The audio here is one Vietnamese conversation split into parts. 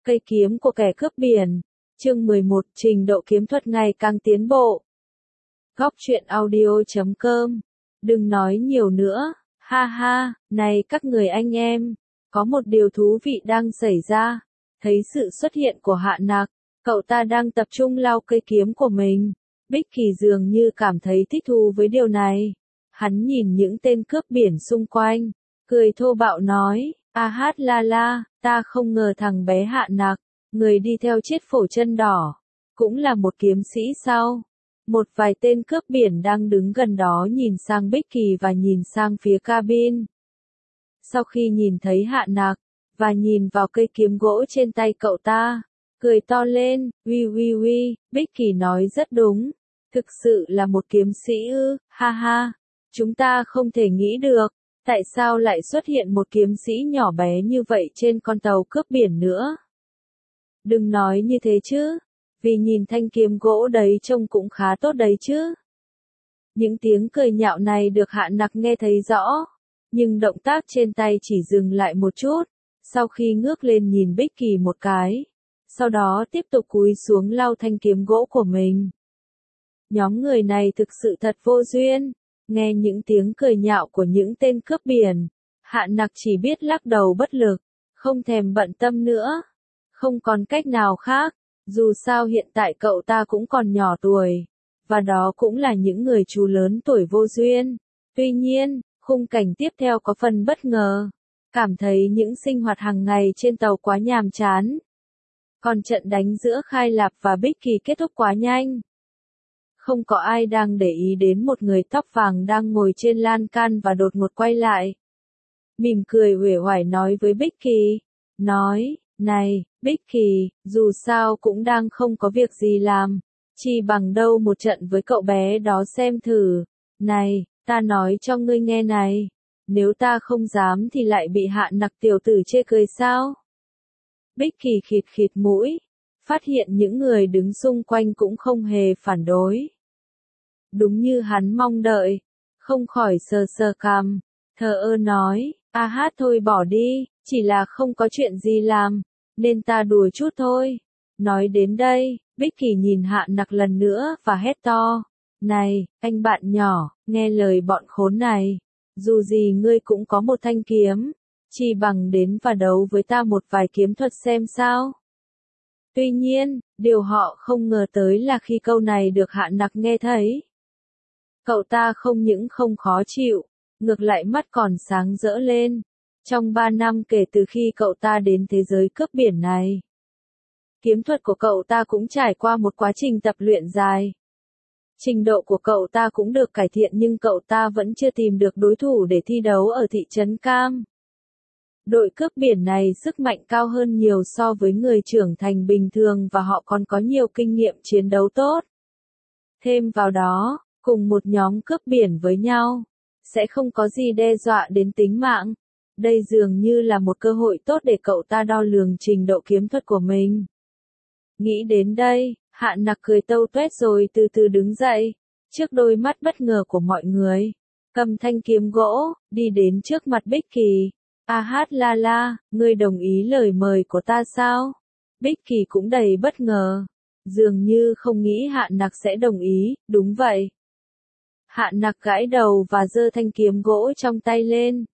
Cây kiếm của kẻ cướp biển. Chương 11, trình độ kiếm thuật ngày càng tiến bộ. Góc truyện audio.com. Đừng nói nhiều nữa, ha ha, này các người anh em, có một điều thú vị đang xảy ra. Thấy sự xuất hiện của Hạ Nặc, cậu ta đang tập trung lau cây kiếm của mình. Bích Kỳ dường như cảm thấy thích thú với điều này. Hắn nhìn những tên cướp biển xung quanh, cười thô bạo nói, a hát la la, ta không ngờ thằng bé Hạ Nặc, người đi theo chiếc phổ chân đỏ, cũng là một kiếm sĩ sao? Một vài tên cướp biển đang đứng gần đó nhìn sang Bích Kỳ và nhìn sang phía cabin. Sau khi nhìn thấy Hạ Nặc, và nhìn vào cây kiếm gỗ trên tay cậu ta, cười to lên, uy, Bích Kỳ nói rất đúng, thực sự là một kiếm sĩ ư, ha ha, chúng ta không thể nghĩ được, tại sao lại xuất hiện một kiếm sĩ nhỏ bé như vậy trên con tàu cướp biển nữa. Đừng nói như thế chứ, vì nhìn thanh kiếm gỗ đấy trông cũng khá tốt đấy chứ. Những tiếng cười nhạo này được Hạ Nặc nghe thấy rõ, nhưng động tác trên tay chỉ dừng lại một chút, sau khi ngước lên nhìn Bích Kỳ một cái, sau đó tiếp tục cúi xuống lau thanh kiếm gỗ của mình. Nhóm người này thực sự thật vô duyên, nghe những tiếng cười nhạo của những tên cướp biển, Hạ Nặc chỉ biết lắc đầu bất lực, không thèm bận tâm nữa. Không còn cách nào khác, dù sao hiện tại cậu ta cũng còn nhỏ tuổi, và đó cũng là những người chú lớn tuổi vô duyên. Tuy nhiên, khung cảnh tiếp theo có phần bất ngờ, cảm thấy những sinh hoạt hàng ngày trên tàu quá nhàm chán. Còn trận đánh giữa Khai Lạp và Bích Kỳ kết thúc quá nhanh. Không có ai đang để ý đến một người tóc vàng đang ngồi trên lan can và đột ngột quay lại. Mỉm cười uể oải nói với Bích Kỳ, nói, này, Bích Kỳ, dù sao cũng đang không có việc gì làm, chi bằng đâu một trận với cậu bé đó xem thử. Này, ta nói cho ngươi nghe này, nếu ta không dám thì lại bị Hạ Nặc tiểu tử chê cười sao? Bích Kỳ khịt khịt mũi, phát hiện những người đứng xung quanh cũng không hề phản đối. Đúng như hắn mong đợi, không khỏi sờ sờ cằm, thờ ơ nói, a hát thôi bỏ đi, chỉ là không có chuyện gì làm, nên ta đùa chút thôi. Nói đến đây, Bích Kỳ nhìn Hạ Nặc lần nữa và hét to, này, anh bạn nhỏ, nghe lời bọn khốn này, dù gì ngươi cũng có một thanh kiếm, chỉ bằng đến và đấu với ta một vài kiếm thuật xem sao. Tuy nhiên, điều họ không ngờ tới là khi câu này được Hạ Nặc nghe thấy, cậu ta không những không khó chịu, ngược lại mắt còn sáng rỡ lên. Trong 3 năm kể từ khi cậu ta đến thế giới cướp biển này, kiếm thuật của cậu ta cũng trải qua một quá trình tập luyện dài. Trình độ của cậu ta cũng được cải thiện nhưng cậu ta vẫn chưa tìm được đối thủ để thi đấu ở thị trấn Cam. Đội cướp biển này sức mạnh cao hơn nhiều so với người trưởng thành bình thường và họ còn có nhiều kinh nghiệm chiến đấu tốt. Thêm vào đó, cùng một nhóm cướp biển với nhau, sẽ không có gì đe dọa đến tính mạng. Đây dường như là một cơ hội tốt để cậu ta đo lường trình độ kiếm thuật của mình. Nghĩ đến đây, Hạ Nặc cười tâu tuét rồi từ từ đứng dậy, trước đôi mắt bất ngờ của mọi người, cầm thanh kiếm gỗ, đi đến trước mặt Bích Kỳ. A hát la la, ngươi đồng ý lời mời của ta sao? Bích Kỳ cũng đầy bất ngờ, dường như không nghĩ Hạ Nặc sẽ đồng ý, đúng vậy. Hạ Nặc gãi đầu và giơ thanh kiếm gỗ trong tay lên.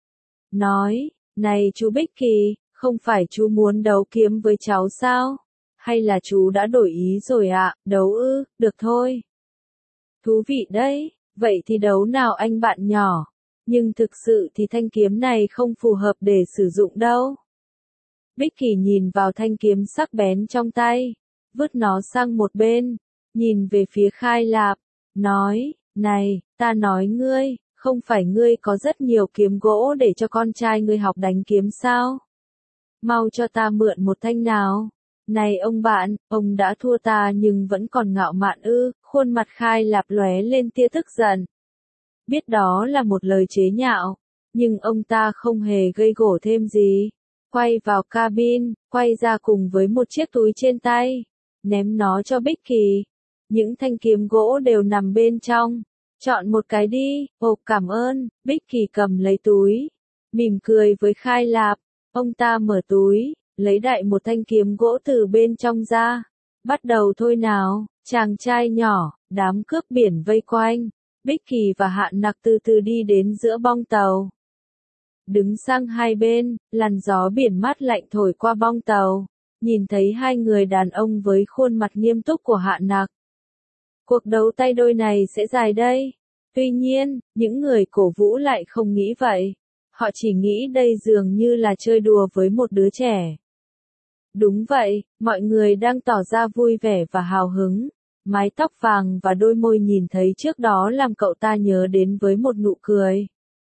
Nói, này chú Bích Kỳ, không phải chú muốn đấu kiếm với cháu sao? Hay là chú đã đổi ý rồi ạ, đấu ư, được thôi. Thú vị đấy, vậy thì đấu nào anh bạn nhỏ. Nhưng thực sự thì thanh kiếm này không phù hợp để sử dụng đâu. Bích Kỳ nhìn vào thanh kiếm sắc bén trong tay, vứt nó sang một bên, nhìn về phía Khai Lạp, nói, này, ta nói ngươi, không phải ngươi có rất nhiều kiếm gỗ để cho con trai ngươi học đánh kiếm sao? Mau cho ta mượn một thanh nào. Này ông bạn, ông đã thua ta nhưng vẫn còn ngạo mạn ư? Khuôn mặt Khai Lạp lóe lên tia tức giận. Biết đó là một lời chế nhạo, nhưng ông ta không hề gây gổ thêm gì. Quay vào cabin, quay ra cùng với một chiếc túi trên tay, ném nó cho Bích Kỳ. Những thanh kiếm gỗ đều nằm bên trong. Chọn một cái đi, ồ cảm ơn. Bích Kỳ cầm lấy túi, mỉm cười với Khai Lạp. Ông ta mở túi, lấy đại một thanh kiếm gỗ từ bên trong ra. Bắt đầu thôi nào, chàng trai nhỏ, đám cướp biển vây quanh. Bích Kỳ và Hạ Nặc từ từ đi đến giữa bong tàu. Đứng sang hai bên, làn gió biển mát lạnh thổi qua bong tàu. Nhìn thấy hai người đàn ông với khuôn mặt nghiêm túc của Hạ Nặc. Cuộc đấu tay đôi này sẽ dài đây. Tuy nhiên, những người cổ vũ lại không nghĩ vậy. Họ chỉ nghĩ đây dường như là chơi đùa với một đứa trẻ. Đúng vậy, mọi người đang tỏ ra vui vẻ và hào hứng. Mái tóc vàng và đôi môi nhìn thấy trước đó làm cậu ta nhớ đến với một nụ cười.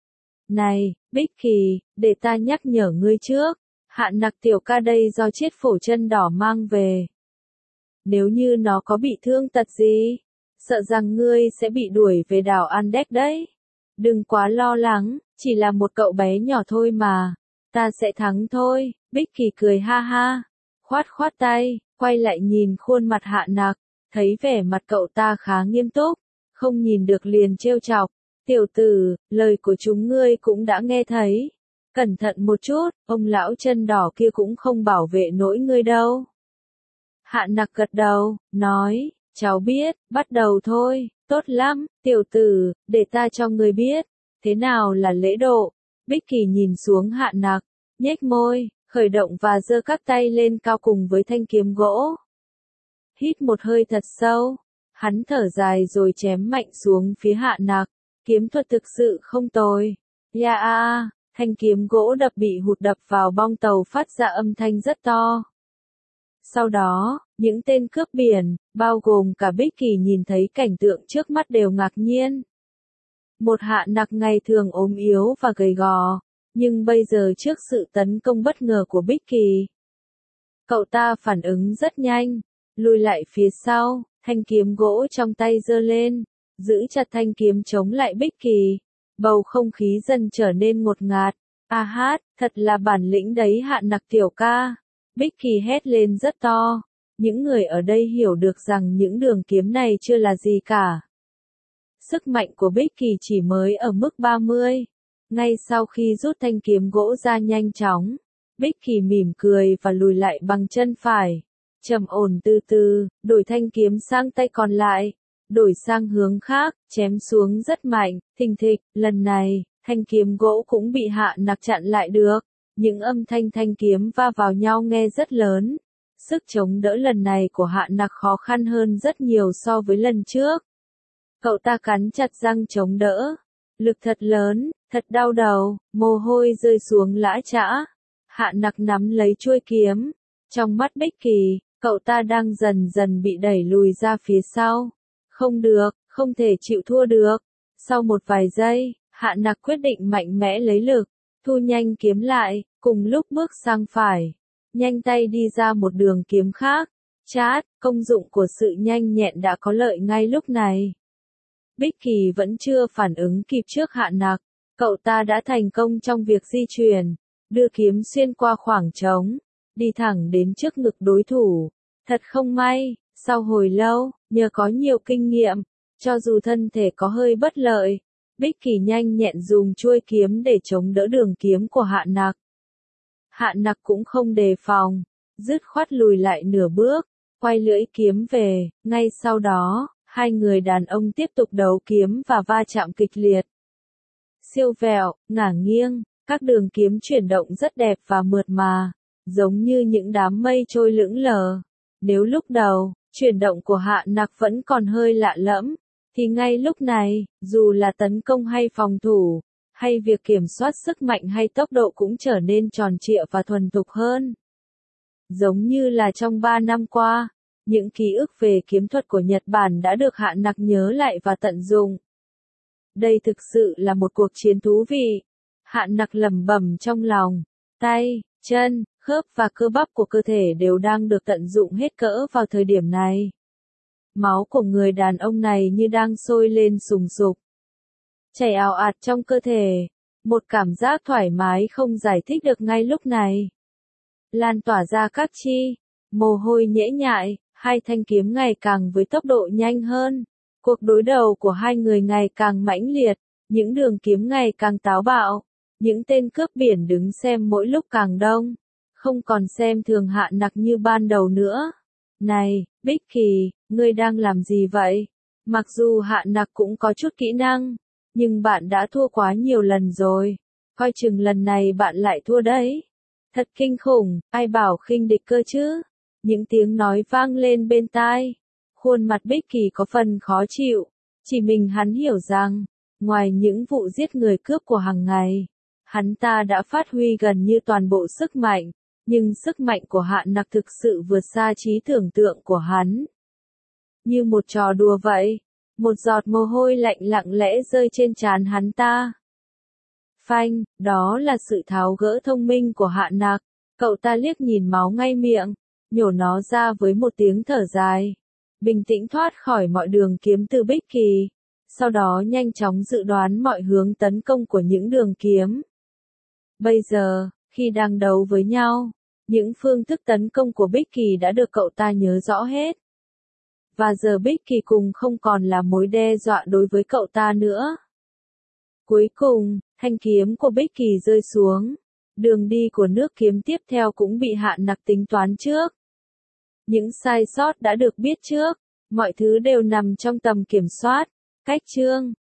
Này, Bích Kỳ, để ta nhắc nhở ngươi trước. Hạ Nặc tiểu ca đây do chiết phổ chân đỏ mang về. Nếu như nó có bị thương tật gì, sợ rằng ngươi sẽ bị đuổi về đảo Andech đấy. Đừng quá lo lắng, chỉ là một cậu bé nhỏ thôi mà. Ta sẽ thắng thôi. Bích Kỳ cười ha ha, khoát khoát tay, quay lại nhìn khuôn mặt Hạ Nặc, thấy vẻ mặt cậu ta khá nghiêm túc, không nhìn được liền trêu chọc. Tiểu tử, lời của chúng ngươi cũng đã nghe thấy. Cẩn thận một chút, ông lão chân đỏ kia cũng không bảo vệ nổi ngươi đâu. Hạ Nặc gật đầu, nói, cháu biết, bắt đầu thôi, tốt lắm, tiểu tử, để ta cho ngươi biết, thế nào là lễ độ. Bích Kỳ nhìn xuống Hạ Nặc, nhếch môi, khởi động và giơ các tay lên cao cùng với thanh kiếm gỗ. Hít một hơi thật sâu, hắn thở dài rồi chém mạnh xuống phía Hạ Nặc, kiếm thuật thực sự không tồi. Ya a, thanh kiếm gỗ bị hụt đập vào bong tàu phát ra âm thanh rất to. Sau đó, những tên cướp biển, bao gồm cả Bích Kỳ nhìn thấy cảnh tượng trước mắt đều ngạc nhiên. Một Hạ Nặc ngày thường ốm yếu và gầy gò, nhưng bây giờ trước sự tấn công bất ngờ của Bích Kỳ, cậu ta phản ứng rất nhanh, lùi lại phía sau, thanh kiếm gỗ trong tay giơ lên, giữ chặt thanh kiếm chống lại Bích Kỳ. Bầu không khí dần trở nên ngột ngạt. A hát, thật là bản lĩnh đấy Hạ Nặc tiểu ca. Bích Kỳ hét lên rất to. Những người ở đây hiểu được rằng những đường kiếm này chưa là gì cả. Sức mạnh của Bích Kỳ chỉ mới ở mức 30. Ngay sau khi rút thanh kiếm gỗ ra nhanh chóng, Bích Kỳ mỉm cười và lùi lại bằng chân phải. Trầm ổn từ từ, đổi thanh kiếm sang tay còn lại. Đổi sang hướng khác, chém xuống rất mạnh, thình thịch, lần này, thanh kiếm gỗ cũng bị Hạ Nặc chặn lại được. Những âm thanh thanh kiếm va vào nhau nghe rất lớn. Sức chống đỡ lần này của Hạ Nặc khó khăn hơn rất nhiều so với lần trước. Cậu ta cắn chặt răng chống đỡ. Lực thật lớn, thật đau đầu, mồ hôi rơi xuống lã chã. Hạ Nặc nắm lấy chuôi kiếm. Trong mắt Bích Kỳ, cậu ta đang dần dần bị đẩy lùi ra phía sau. Không được, không thể chịu thua được. Sau một vài giây, Hạ Nặc quyết định mạnh mẽ lấy lực, thu nhanh kiếm lại, cùng lúc bước sang phải. Nhanh tay đi ra một đường kiếm khác. Chát, công dụng của sự nhanh nhẹn đã có lợi ngay lúc này. Bích Kỳ vẫn chưa phản ứng kịp trước Hạ Nặc. Cậu ta đã thành công trong việc di chuyển, đưa kiếm xuyên qua khoảng trống, đi thẳng đến trước ngực đối thủ. Thật không may, sau hồi lâu, nhờ có nhiều kinh nghiệm, cho dù thân thể có hơi bất lợi, Bích Kỳ nhanh nhẹn dùng chuôi kiếm để chống đỡ đường kiếm của Hạ Nặc. Hạ Nặc cũng không đề phòng, dứt khoát lùi lại nửa bước, quay lưỡi kiếm về, ngay sau đó, hai người đàn ông tiếp tục đấu kiếm và va chạm kịch liệt. Siêu vẹo, ngả nghiêng, các đường kiếm chuyển động rất đẹp và mượt mà, giống như những đám mây trôi lững lờ. Nếu lúc đầu, chuyển động của Hạ Nặc vẫn còn hơi lạ lẫm, thì ngay lúc này, dù là tấn công hay phòng thủ, hay việc kiểm soát sức mạnh hay tốc độ cũng trở nên tròn trịa và thuần thục hơn. Giống như là trong 3 năm qua, những ký ức về kiếm thuật của Nhật Bản đã được Hạ Nặc nhớ lại và tận dụng. Đây thực sự là một cuộc chiến thú vị. Hạ Nặc lẩm bẩm trong lòng, tay, chân, khớp và cơ bắp của cơ thể đều đang được tận dụng hết cỡ vào thời điểm này. Máu của người đàn ông này như đang sôi lên sùng sục, chảy ào ạt trong cơ thể, một cảm giác thoải mái không giải thích được ngay lúc này. Lan tỏa ra các chi, mồ hôi nhễ nhại, hai thanh kiếm ngày càng với tốc độ nhanh hơn. Cuộc đối đầu của hai người ngày càng mãnh liệt, những đường kiếm ngày càng táo bạo, những tên cướp biển đứng xem mỗi lúc càng đông. không còn xem thường Hạ Nặc như ban đầu nữa. Này, Bích Kỳ, ngươi đang làm gì vậy? Mặc dù Hạ Nặc cũng có chút kỹ năng, nhưng bạn đã thua quá nhiều lần rồi. Coi chừng lần này bạn lại thua đấy. Thật kinh khủng, ai bảo khinh địch cơ chứ? Những tiếng nói vang lên bên tai. Khuôn mặt Bích Kỳ có phần khó chịu. Chỉ mình hắn hiểu rằng, ngoài những vụ giết người cướp của hàng ngày, hắn ta đã phát huy gần như toàn bộ sức mạnh. Nhưng sức mạnh của Hạ Nặc thực sự vượt xa trí tưởng tượng của hắn. Như một trò đùa vậy. Một giọt mồ hôi lạnh lặng lẽ rơi trên trán hắn ta. Phanh, đó là sự tháo gỡ thông minh của Hạ Nặc. Cậu ta liếc nhìn máu ngay miệng, nhổ nó ra với một tiếng thở dài. Bình tĩnh thoát khỏi mọi đường kiếm từ Bích Kỳ. Sau đó nhanh chóng dự đoán mọi hướng tấn công của những đường kiếm. Bây giờ, khi đang đấu với nhau, những phương thức tấn công của Bích Kỳ đã được cậu ta nhớ rõ hết. Và giờ Bích Kỳ cùng không còn là mối đe dọa đối với cậu ta nữa. Cuối cùng, thanh kiếm của Bích Kỳ rơi xuống. Đường đi của nước kiếm tiếp theo cũng bị Hạ Nặc tính toán trước. Những sai sót đã được biết trước. Mọi thứ đều nằm trong tầm kiểm soát. Cách chương